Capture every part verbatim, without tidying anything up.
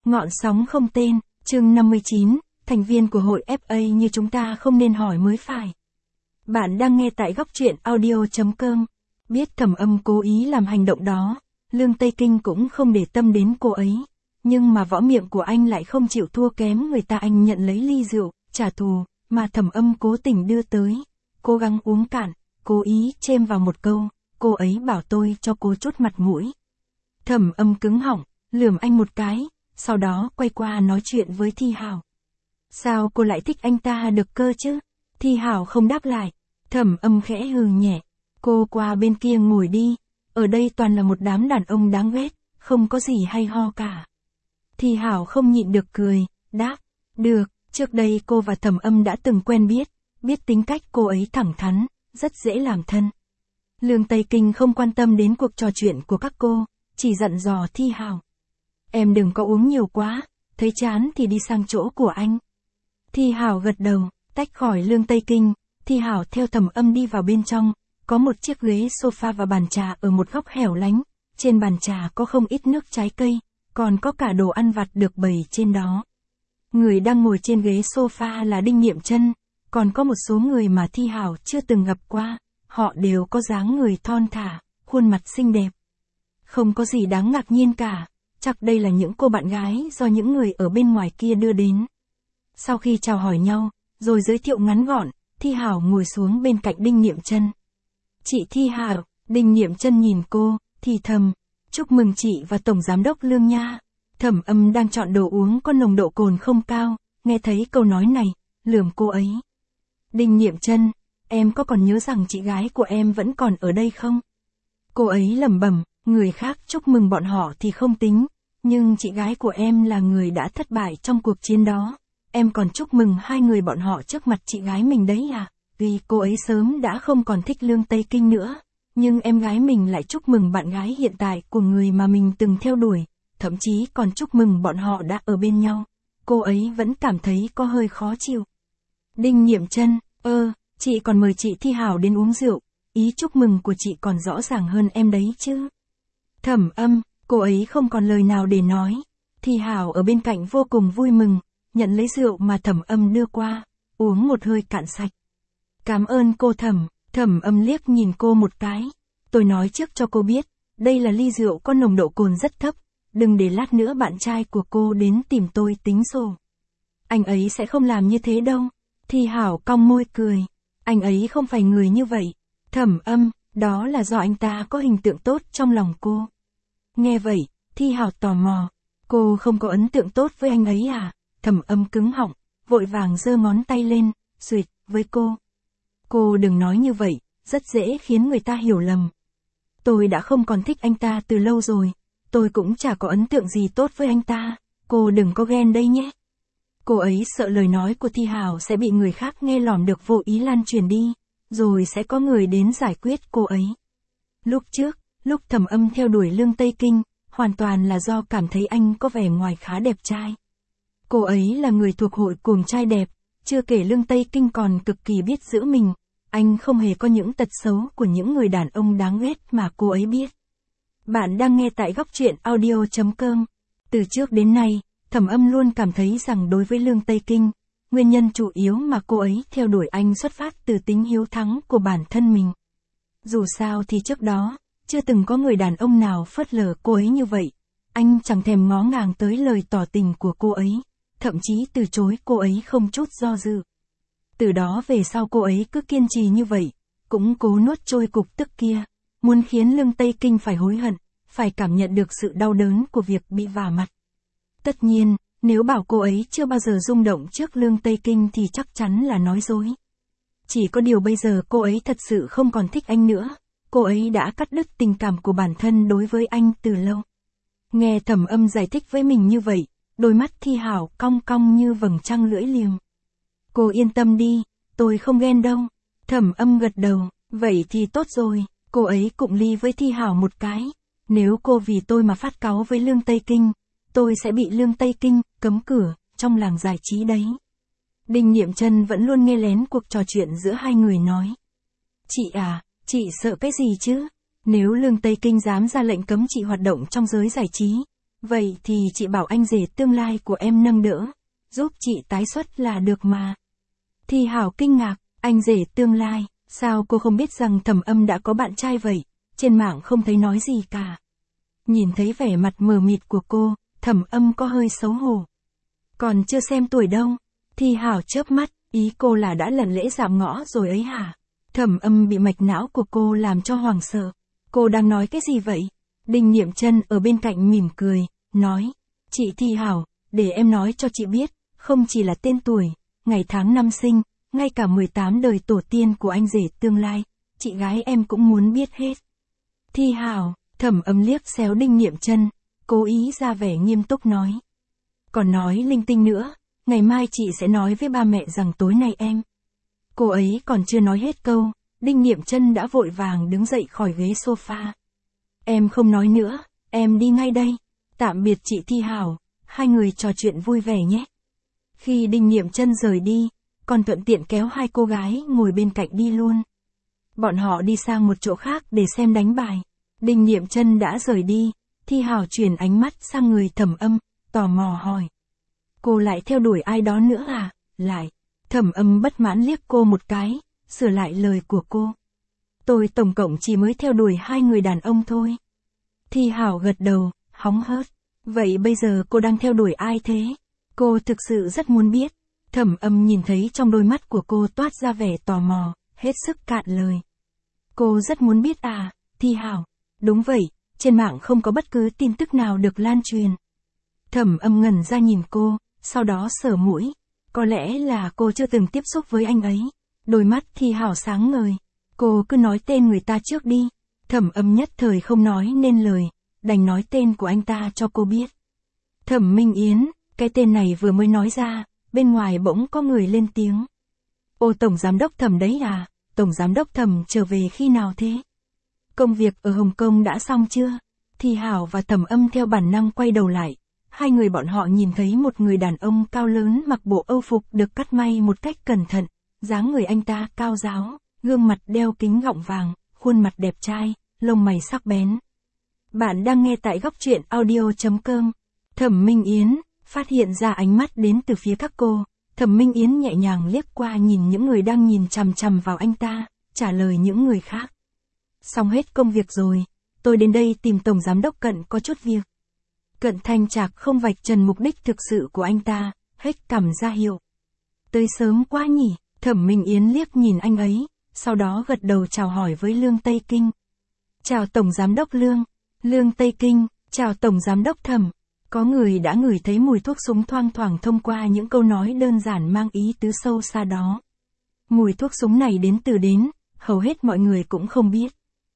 Ngọn sóng không tên, chương năm mươi chín, thành viên của hội ép a như chúng ta không nên hỏi mới phải. Bạn đang nghe tại góc truyện audio chấm com. Biết Thẩm Âm cố ý làm hành động đó, Lương Tây Kinh cũng không để tâm đến cô ấy. Nhưng mà võ miệng của anh lại không chịu thua kém người ta, anh nhận lấy ly rượu, trả thù, mà Thẩm Âm cố tình đưa tới. Cố gắng uống cạn, cố ý chêm vào một câu, cô ấy bảo tôi cho cô chút mặt mũi. Thẩm Âm cứng họng, lườm anh một cái, sau đó quay qua nói chuyện với Thi Hảo. Sao cô lại thích anh ta được cơ chứ? Thi Hảo không đáp lại. Thẩm Âm khẽ hừ nhẹ. Cô qua bên kia ngồi đi, ở đây toàn là một đám đàn ông đáng ghét, không có gì hay ho cả. Thi Hảo không nhịn được cười, đáp, được, trước đây cô và Thẩm Âm đã từng quen biết, biết tính cách cô ấy thẳng thắn, rất dễ làm thân. Lương Tây Kinh không quan tâm đến cuộc trò chuyện của các cô, chỉ dặn dò Thi Hảo. Em đừng có uống nhiều quá, thấy chán thì đi sang chỗ của anh. Thi Hảo gật đầu, tách khỏi Lương Tây Kinh, Thi Hảo theo Thẩm Âm đi vào bên trong, có một chiếc ghế sofa và bàn trà ở một góc hẻo lánh, trên bàn trà có không ít nước trái cây, còn có cả đồ ăn vặt được bày trên đó. Người đang ngồi trên ghế sofa là Đinh Niệm Chân, còn có một số người mà Thi Hảo chưa từng gặp qua, họ đều có dáng người thon thả, khuôn mặt xinh đẹp. Không có gì đáng ngạc nhiên cả, chắc đây là những cô bạn gái do những người ở bên ngoài kia đưa đến. Sau khi chào hỏi nhau, rồi giới thiệu ngắn gọn, Thi Hảo ngồi xuống bên cạnh Đinh Niệm Chân. Chị Thi Hảo, Đinh Niệm Chân nhìn cô, thì thầm, chúc mừng chị và Tổng Giám đốc Lương nha. Thẩm Âm đang chọn đồ uống có nồng độ cồn không cao, nghe thấy câu nói này, lườm cô ấy. Đinh Niệm Chân, em có còn nhớ rằng chị gái của em vẫn còn ở đây không? Cô ấy lẩm bẩm, người khác chúc mừng bọn họ thì không tính, nhưng chị gái của em là người đã thất bại trong cuộc chiến đó. Em còn chúc mừng hai người bọn họ trước mặt chị gái mình đấy à? Vì cô ấy sớm đã không còn thích Lương Tây Kinh nữa, nhưng em gái mình lại chúc mừng bạn gái hiện tại của người mà mình từng theo đuổi, thậm chí còn chúc mừng bọn họ đã ở bên nhau. Cô ấy vẫn cảm thấy có hơi khó chịu. Đinh Niệm Chân, ơ, chị còn mời chị Thi Hảo đến uống rượu, ý chúc mừng của chị còn rõ ràng hơn em đấy chứ. Thẩm Âm, cô ấy không còn lời nào để nói. Thi Hảo ở bên cạnh vô cùng vui mừng, nhận lấy rượu mà Thẩm Âm đưa qua, uống một hơi cạn sạch. Cảm ơn cô Thẩm. Thẩm Âm liếc nhìn cô một cái. Tôi nói trước cho cô biết, đây là ly rượu có nồng độ cồn rất thấp, đừng để lát nữa bạn trai của cô đến tìm tôi tính sổ. Anh ấy sẽ không làm như thế đâu. Thi Hảo cong môi cười. Anh ấy không phải người như vậy. Thẩm Âm, đó là do anh ta có hình tượng tốt trong lòng cô. Nghe vậy, Thi Hảo tò mò. Cô không có ấn tượng tốt với anh ấy à? Thẩm Âm cứng họng, vội vàng giơ ngón tay lên, duyệt, với cô. Cô đừng nói như vậy, rất dễ khiến người ta hiểu lầm. Tôi đã không còn thích anh ta từ lâu rồi, tôi cũng chả có ấn tượng gì tốt với anh ta, cô đừng có ghen đây nhé. Cô ấy sợ lời nói của Thi Hảo sẽ bị người khác nghe lỏm được vô ý lan truyền đi, rồi sẽ có người đến giải quyết cô ấy. Lúc trước, lúc Thẩm Âm theo đuổi Lương Tây Kinh, hoàn toàn là do cảm thấy anh có vẻ ngoài khá đẹp trai. Cô ấy là người thuộc hội cuồng trai đẹp, chưa kể Lương Tây Kinh còn cực kỳ biết giữ mình, anh không hề có những tật xấu của những người đàn ông đáng ghét mà cô ấy biết. Bạn đang nghe tại góc truyện audio chấm com. Từ trước đến nay, Thẩm Âm luôn cảm thấy rằng đối với Lương Tây Kinh, nguyên nhân chủ yếu mà cô ấy theo đuổi anh xuất phát từ tính hiếu thắng của bản thân mình. Dù sao thì trước đó, chưa từng có người đàn ông nào phớt lờ cô ấy như vậy, anh chẳng thèm ngó ngàng tới lời tỏ tình của cô ấy, thậm chí từ chối cô ấy không chút do dự. Từ đó về sau cô ấy cứ kiên trì như vậy, cũng cố nuốt trôi cục tức kia, muốn khiến Lương Tây Kinh phải hối hận, phải cảm nhận được sự đau đớn của việc bị vả mặt. Tất nhiên, nếu bảo cô ấy chưa bao giờ rung động trước Lương Tây Kinh thì chắc chắn là nói dối. Chỉ có điều bây giờ cô ấy thật sự không còn thích anh nữa, cô ấy đã cắt đứt tình cảm của bản thân đối với anh từ lâu. Nghe Thẩm Âm giải thích với mình như vậy, đôi mắt Thi Hảo cong cong như vầng trăng lưỡi liềm. Cô yên tâm đi, tôi không ghen đâu. Thẩm Âm gật đầu, vậy thì tốt rồi, cô ấy cụng ly với Thi Hảo một cái. Nếu cô vì tôi mà phát cáu với Lương Tây Kinh, tôi sẽ bị Lương Tây Kinh cấm cửa trong làng giải trí đấy. Đinh Niệm Chân vẫn luôn nghe lén cuộc trò chuyện giữa hai người nói. Chị à, chị sợ cái gì chứ? Nếu Lương Tây Kinh dám ra lệnh cấm chị hoạt động trong giới giải trí, Vậy thì chị bảo anh rể tương lai của em nâng đỡ, giúp chị tái xuất là được mà. Thi Hảo kinh ngạc, anh rể tương lai, sao cô không biết rằng Thẩm Âm đã có bạn trai vậy, trên mạng không thấy nói gì cả. Nhìn thấy vẻ mặt mờ mịt của cô, Thẩm Âm có hơi xấu hổ. Còn chưa xem tuổi đâu, Thi Hảo chớp mắt, ý cô là đã lần lễ dạm ngõ rồi ấy hả? Thẩm Âm bị mạch não của cô làm cho hoảng sợ. Cô đang nói cái gì vậy? Đinh Niệm Chân ở bên cạnh mỉm cười, nói, chị Thi Hảo, để em nói cho chị biết, không chỉ là tên tuổi, ngày tháng năm sinh, ngay cả mười tám đời tổ tiên của anh rể tương lai, chị gái em cũng muốn biết hết. Thi Hảo, Thẩm Âm liếc xéo Đinh Niệm Chân, cố ý ra vẻ nghiêm túc nói. Còn nói linh tinh nữa, ngày mai chị sẽ nói với ba mẹ rằng tối nay em. Cô ấy còn chưa nói hết câu, Đinh Niệm Chân đã vội vàng đứng dậy khỏi ghế sofa. Em không nói nữa, em đi ngay đây. Tạm biệt chị Thi Hảo, hai người trò chuyện vui vẻ nhé. Khi Đinh Niệm Chân rời đi, còn thuận tiện kéo hai cô gái ngồi bên cạnh đi luôn. Bọn họ đi sang một chỗ khác để xem đánh bài. Đinh Niệm Chân đã rời đi, Thi Hảo chuyển ánh mắt sang người Thẩm Âm, tò mò hỏi. Cô lại theo đuổi ai đó nữa à? Lại. Thẩm Âm bất mãn liếc cô một cái, sửa lại lời của cô. Tôi tổng cộng chỉ mới theo đuổi hai người đàn ông thôi. Thi Hảo gật đầu, hóng hớt. Vậy bây giờ cô đang theo đuổi ai thế? Cô thực sự rất muốn biết. Thẩm Âm nhìn thấy trong đôi mắt của cô toát ra vẻ tò mò, hết sức cạn lời. Cô rất muốn biết à, Thi Hảo? Đúng vậy, trên mạng không có bất cứ tin tức nào được lan truyền. Thẩm Âm ngẩn ra nhìn cô, sau đó sờ mũi. Có lẽ là cô chưa từng tiếp xúc với anh ấy. Đôi mắt Thi Hảo sáng ngời. Cô cứ nói tên người ta trước đi. Thẩm Âm nhất thời không nói nên lời, đành nói tên của anh ta cho cô biết. Thẩm Minh Yến, cái tên này vừa mới nói ra, bên ngoài bỗng có người lên tiếng. Ô Tổng Giám đốc Thẩm đấy à, Tổng Giám đốc Thẩm trở về khi nào thế? Công việc ở Hồng Kông đã xong chưa? Thi Hảo và Thẩm Âm theo bản năng quay đầu lại. Hai người bọn họ nhìn thấy một người đàn ông cao lớn mặc bộ âu phục được cắt may một cách cẩn thận. Dáng người anh ta cao ráo, gương mặt đeo kính gọng vàng, khuôn mặt đẹp trai, lông mày sắc bén. Bạn đang nghe tại góc truyện audio chấm com. Thẩm Minh Yến, phát hiện ra ánh mắt đến từ phía các cô. Thẩm Minh Yến nhẹ nhàng liếc qua nhìn những người đang nhìn chằm chằm vào anh ta, trả lời những người khác. Xong hết công việc rồi, tôi đến đây tìm Tổng Giám đốc Cận có chút việc. Cận Thanh Trạc không vạch trần mục đích thực sự của anh ta, hết cằm ra hiệu. Tới sớm quá nhỉ, Thẩm Minh Yến liếc nhìn anh ấy, sau đó gật đầu chào hỏi với Lương Tây Kinh. Chào Tổng Giám đốc Lương, Lương Tây Kinh, chào Tổng Giám đốc Thẩm. Có người đã ngửi thấy mùi thuốc súng thoang thoảng thông qua những câu nói đơn giản mang ý tứ sâu xa đó. Mùi thuốc súng này đến từ đến, hầu hết mọi người cũng không biết.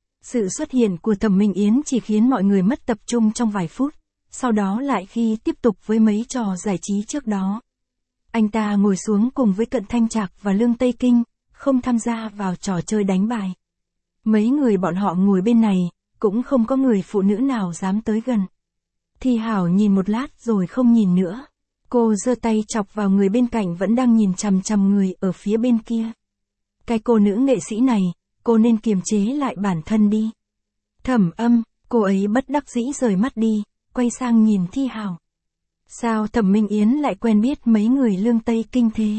Sự xuất hiện của Thẩm Minh Yến chỉ khiến mọi người mất tập trung trong vài phút, sau đó lại khi tiếp tục với mấy trò giải trí trước đó. Anh ta ngồi xuống cùng với Cận Thanh Trạc và Lương Tây Kinh, không tham gia vào trò chơi đánh bài. Mấy người bọn họ ngồi bên này, cũng không có người phụ nữ nào dám tới gần. Thi Hảo nhìn một lát rồi không nhìn nữa. Cô giơ tay chọc vào người bên cạnh vẫn đang nhìn chằm chằm người ở phía bên kia. Cái cô nữ nghệ sĩ này, cô nên kiềm chế lại bản thân đi. Thẩm Âm, cô ấy bất đắc dĩ rời mắt đi, quay sang nhìn Thi Hảo. Sao Thẩm Minh Yến lại quen biết mấy người Lương Tây Kinh thế?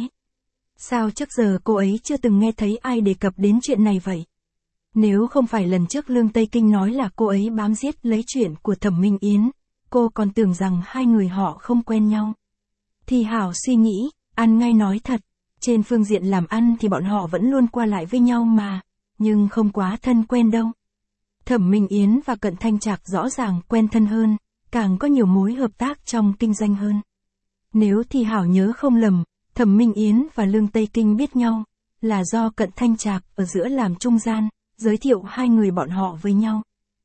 Sao trước giờ cô ấy chưa từng nghe thấy ai đề cập đến chuyện này vậy? Nếu không phải lần trước Lương Tây Kinh nói là cô ấy bám giết lấy chuyện của Thẩm Minh Yến, cô còn tưởng rằng hai người họ không quen nhau. Thi Hảo suy nghĩ, ăn ngay nói thật, trên phương diện làm ăn thì bọn họ vẫn luôn qua lại với nhau mà, nhưng không quá thân quen đâu. Thẩm Minh Yến và Cận Thanh Trạc rõ ràng quen thân hơn, càng có nhiều mối hợp tác trong kinh doanh hơn. Nếu Thi Hảo nhớ không lầm, Thẩm Minh Yến và Lương Tây Kinh biết nhau, là do Cận Thanh Trạc ở giữa làm trung gian, giới thiệu hai người bọn họ với nhau.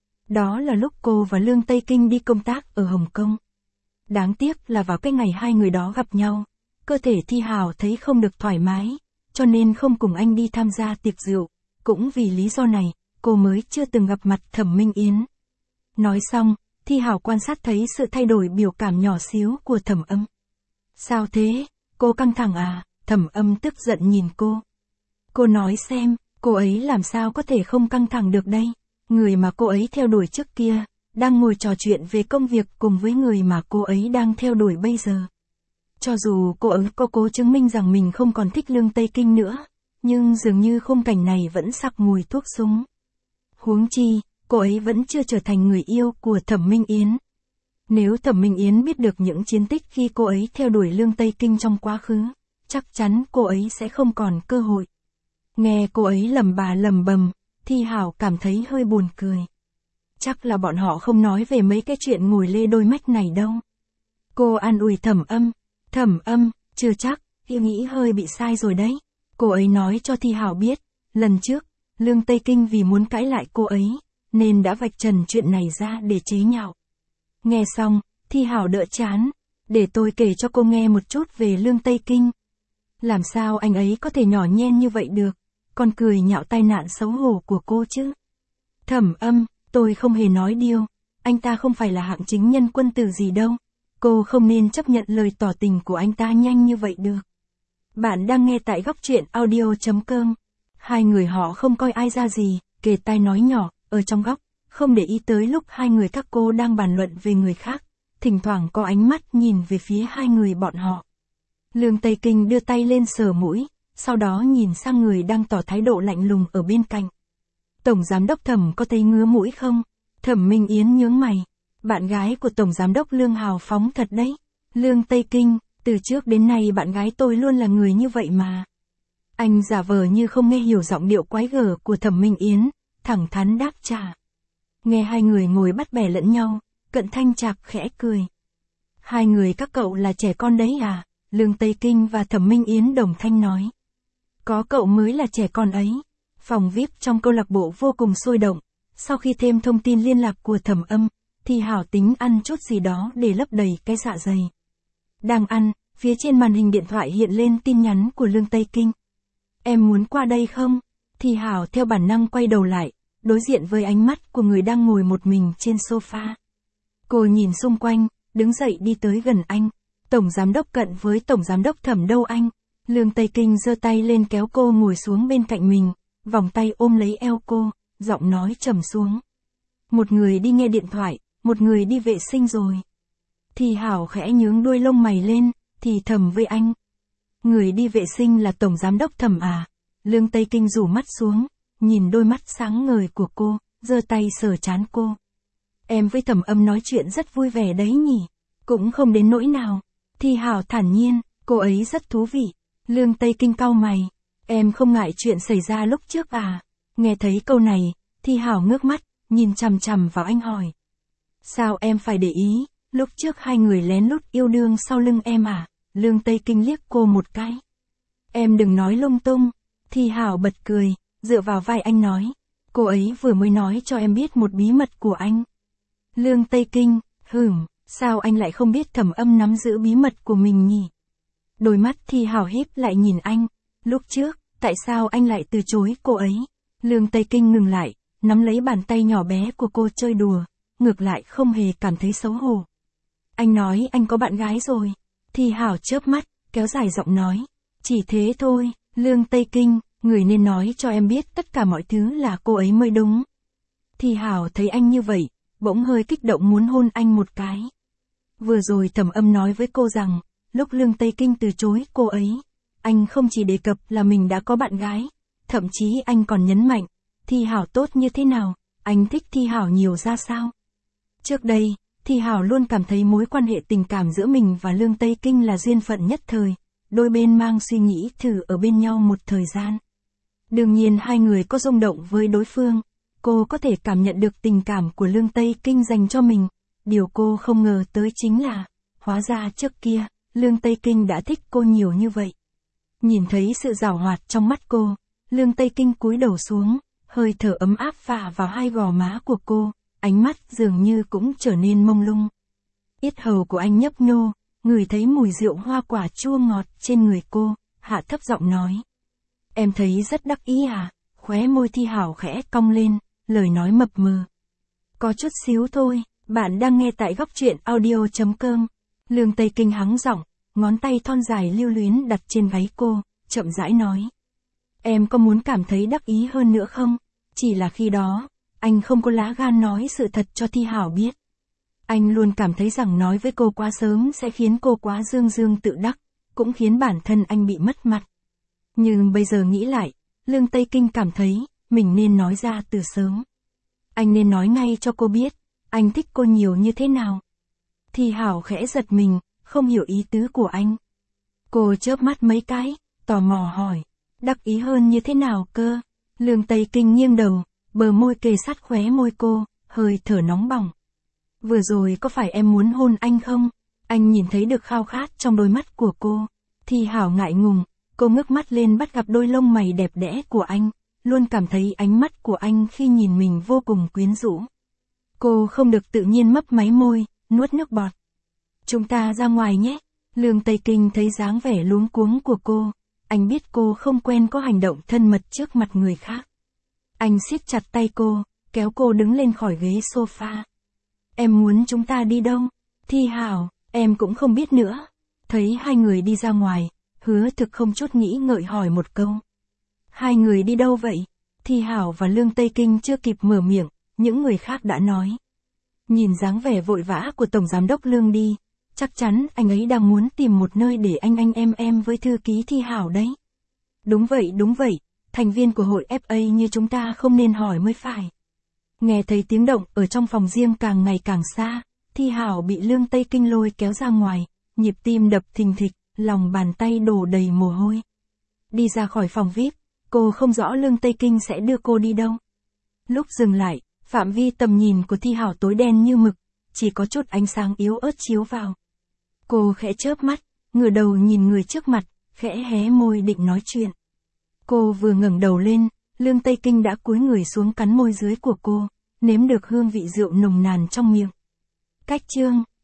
Đó là lúc cô và Lương Tây Kinh đi công tác ở Hồng Kông. Đáng tiếc là vào cái ngày hai người đó gặp nhau, cơ thể Thi Hảo thấy không được thoải mái, cho nên không cùng anh đi tham gia tiệc rượu. Cũng vì lý do này, cô mới chưa từng gặp mặt Thẩm Minh Yến. Nói xong, Thi Hảo quan sát thấy sự thay đổi biểu cảm nhỏ xíu của Thẩm Âm. Sao thế? Cô căng thẳng à? Thẩm Âm tức giận nhìn cô. Cô nói xem, cô ấy làm sao có thể không căng thẳng được đây? Người mà cô ấy theo đuổi trước kia, đang ngồi trò chuyện về công việc cùng với người mà cô ấy đang theo đuổi bây giờ. Cho dù cô ấy có cố chứng minh rằng mình không còn thích Lương Tây Kinh nữa, nhưng dường như khung cảnh này vẫn sặc mùi thuốc súng. Huống chi, cô ấy vẫn chưa trở thành người yêu của Thẩm Minh Yến. Nếu Thẩm Minh Yến biết được những chiến tích khi cô ấy theo đuổi Lương Tây Kinh trong quá khứ, chắc chắn cô ấy sẽ không còn cơ hội. Nghe cô ấy lầm bà lầm bầm, Thi Hảo cảm thấy hơi buồn cười. Chắc là bọn họ không nói về mấy cái chuyện ngồi lê đôi mách này đâu. Cô an ủi Thẩm Âm, Thẩm Âm, chưa chắc, yêu nghĩ hơi bị sai rồi đấy. Cô ấy nói cho Thi Hảo biết, lần trước, Lương Tây Kinh vì muốn cãi lại cô ấy, nên đã vạch trần chuyện này ra để chế nhạo. Nghe xong, Thi Hảo đỡ chán, để tôi kể cho cô nghe một chút về Lương Tây Kinh. Làm sao anh ấy có thể nhỏ nhen như vậy được, còn cười nhạo tai nạn xấu hổ của cô chứ. Thẩm Âm, tôi không hề nói điêu, anh ta không phải là hạng chính nhân quân tử gì đâu. Cô không nên chấp nhận lời tỏ tình của anh ta nhanh như vậy được. Bạn đang nghe tại góc truyện audio chấm com. Hai người họ không coi ai ra gì, kề tai nói nhỏ, ở trong góc, không để ý tới lúc hai người các cô đang bàn luận về người khác, thỉnh thoảng có ánh mắt nhìn về phía hai người bọn họ. Lương Tây Kinh đưa tay lên sờ mũi, sau đó nhìn sang người đang tỏ thái độ lạnh lùng ở bên cạnh. Tổng giám đốc Thẩm có thấy ngứa mũi không? Thẩm Minh Yến nhướng mày. Bạn gái của Tổng giám đốc Lương hào phóng thật đấy. Lương Tây Kinh, từ trước đến nay bạn gái tôi luôn là người như vậy mà. Anh giả vờ như không nghe hiểu giọng điệu quái gở của Thẩm Minh Yến, thẳng thắn đáp trả. Nghe hai người ngồi bắt bẻ lẫn nhau, Cận Thanh Trạc khẽ cười. Hai người các cậu là trẻ con đấy à? Lương Tây Kinh và Thẩm Minh Yến đồng thanh nói. Có cậu mới là trẻ con ấy. Phòng vi ai pi trong câu lạc bộ vô cùng sôi động. Sau khi thêm thông tin liên lạc của Thẩm Âm, thì Hảo tính ăn chút gì đó để lấp đầy cái dạ dày. Đang ăn, phía trên màn hình điện thoại hiện lên tin nhắn của Lương Tây Kinh. Em muốn qua đây không? Thì Hảo theo bản năng quay đầu lại, đối diện với ánh mắt của người đang ngồi một mình trên sofa. Cô nhìn xung quanh, đứng dậy đi tới gần anh. Tổng giám đốc Cận với Tổng giám đốc Thẩm đâu anh? Lương Tây Kinh giơ tay lên kéo cô ngồi xuống bên cạnh mình, vòng tay ôm lấy eo cô, giọng nói trầm xuống. Một người đi nghe điện thoại, một người đi vệ sinh rồi. Thì Hảo khẽ nhướng đuôi lông mày lên, thì thầm với anh. Người đi vệ sinh là Tổng giám đốc Thẩm à? Lương Tây Kinh rủ mắt xuống, nhìn đôi mắt sáng ngời của cô, giơ tay sờ trán cô. Em với Thẩm Âm nói chuyện rất vui vẻ đấy nhỉ? Cũng không đến nỗi nào. Thì Hảo thản nhiên, cô ấy rất thú vị. Lương Tây Kinh cau mày. Em không ngại chuyện xảy ra lúc trước à? Nghe thấy câu này, Thì Hảo ngước mắt, nhìn chằm chằm vào anh hỏi. Sao em phải để ý, lúc trước hai người lén lút yêu đương sau lưng em à? Lương Tây Kinh liếc cô một cái. Em đừng nói lung tung. Thì Hảo bật cười, dựa vào vai anh nói. Cô ấy vừa mới nói cho em biết một bí mật của anh. Lương Tây Kinh, hửm, sao anh lại không biết Thẩm Âm nắm giữ bí mật của mình nhỉ? Đôi mắt Thì Hảo híp lại nhìn anh. Lúc trước, tại sao anh lại từ chối cô ấy? Lương Tây Kinh ngừng lại, nắm lấy bàn tay nhỏ bé của cô chơi đùa, ngược lại không hề cảm thấy xấu hổ. Anh nói anh có bạn gái rồi. Thì Hảo chớp mắt, kéo dài giọng nói. Chỉ thế thôi, Lương Tây Kinh, người nên nói cho em biết tất cả mọi thứ là cô ấy mới đúng. Thì Hảo thấy anh như vậy, bỗng hơi kích động muốn hôn anh một cái. Vừa rồi Thẩm Âm nói với cô rằng, lúc Lương Tây Kinh từ chối cô ấy, anh không chỉ đề cập là mình đã có bạn gái, thậm chí anh còn nhấn mạnh, Thi Hảo tốt như thế nào, anh thích Thi Hảo nhiều ra sao. Trước đây, Thi Hảo luôn cảm thấy mối quan hệ tình cảm giữa mình và Lương Tây Kinh là duyên phận nhất thời, đôi bên mang suy nghĩ thử ở bên nhau một thời gian. Đương nhiên hai người có rung động với đối phương, cô có thể cảm nhận được tình cảm của Lương Tây Kinh dành cho mình, điều cô không ngờ tới chính là, hóa ra trước kia, Lương Tây Kinh đã thích cô nhiều như vậy. Nhìn thấy sự giảo hoạt trong mắt cô, Lương Tây Kinh cúi đầu xuống, hơi thở ấm áp phả vào hai gò má của cô, ánh mắt dường như cũng trở nên mông lung. Yết hầu của anh nhấp nhô, ngửi thấy mùi rượu hoa quả chua ngọt trên người cô, hạ thấp giọng nói. Em thấy rất đắc ý à? Khóe môi Thi Hảo khẽ cong lên, lời nói mập mờ. Có chút xíu thôi, bạn đang nghe tại góc truyện audio chấm com. Lương Tây Kinh hắng giọng, ngón tay thon dài lưu luyến đặt trên gáy cô, chậm rãi nói. Em có muốn cảm thấy đắc ý hơn nữa không? Chỉ là khi đó, anh không có lá gan nói sự thật cho Thi Hảo biết. Anh luôn cảm thấy rằng nói với cô quá sớm sẽ khiến cô quá dương dương tự đắc, cũng khiến bản thân anh bị mất mặt. Nhưng bây giờ nghĩ lại, Lương Tây Kinh cảm thấy, mình nên nói ra từ sớm. Anh nên nói ngay cho cô biết, anh thích cô nhiều như thế nào. Thi Hảo khẽ giật mình, không hiểu ý tứ của anh. Cô chớp mắt mấy cái, tò mò hỏi, đắc ý hơn như thế nào cơ? Lương Tây Kinh nghiêng đầu, bờ môi kề sát khóe môi cô, hơi thở nóng bỏng. Vừa rồi có phải em muốn hôn anh không? Anh nhìn thấy được khao khát trong đôi mắt của cô. Thi Hảo ngại ngùng, cô ngước mắt lên bắt gặp đôi lông mày đẹp đẽ của anh, luôn cảm thấy ánh mắt của anh khi nhìn mình vô cùng quyến rũ. Cô không được tự nhiên mấp máy môi, nuốt nước bọt. Chúng ta ra ngoài nhé. Lương Tây Kinh thấy dáng vẻ luống cuống của cô, anh biết cô không quen có hành động thân mật trước mặt người khác. Anh siết chặt tay cô, kéo cô đứng lên khỏi ghế sofa. Em muốn chúng ta đi đâu? Thi Hảo, em cũng không biết nữa. Thấy hai người đi ra ngoài, Hứa Thực không chút nghĩ ngợi hỏi một câu. Hai người đi đâu vậy? Thi Hảo và Lương Tây Kinh chưa kịp mở miệng, những người khác đã nói. Nhìn dáng vẻ vội vã của Tổng Giám đốc Lương đi, chắc chắn anh ấy đang muốn tìm một nơi để anh anh em em với thư ký Thi Hảo đấy. Đúng vậy đúng vậy, thành viên của hội ép a như chúng ta không nên hỏi mới phải. Nghe thấy tiếng động ở trong phòng riêng càng ngày càng xa, Thi Hảo bị Lương Tây Kinh lôi kéo ra ngoài, nhịp tim đập thình thịch, lòng bàn tay đổ đầy mồ hôi. Đi ra khỏi phòng vi ai pi, cô không rõ Lương Tây Kinh sẽ đưa cô đi đâu. Lúc dừng lại, phạm vi tầm nhìn của Thi Hảo tối đen như mực, chỉ có chút ánh sáng yếu ớt chiếu vào. Cô khẽ chớp mắt, ngửa đầu nhìn người trước mặt, khẽ hé môi định nói chuyện. Cô vừa ngẩng đầu lên, Lương Tây Kinh đã cúi người xuống cắn môi dưới của cô, nếm được hương vị rượu nồng nàn trong miệng. Cách chương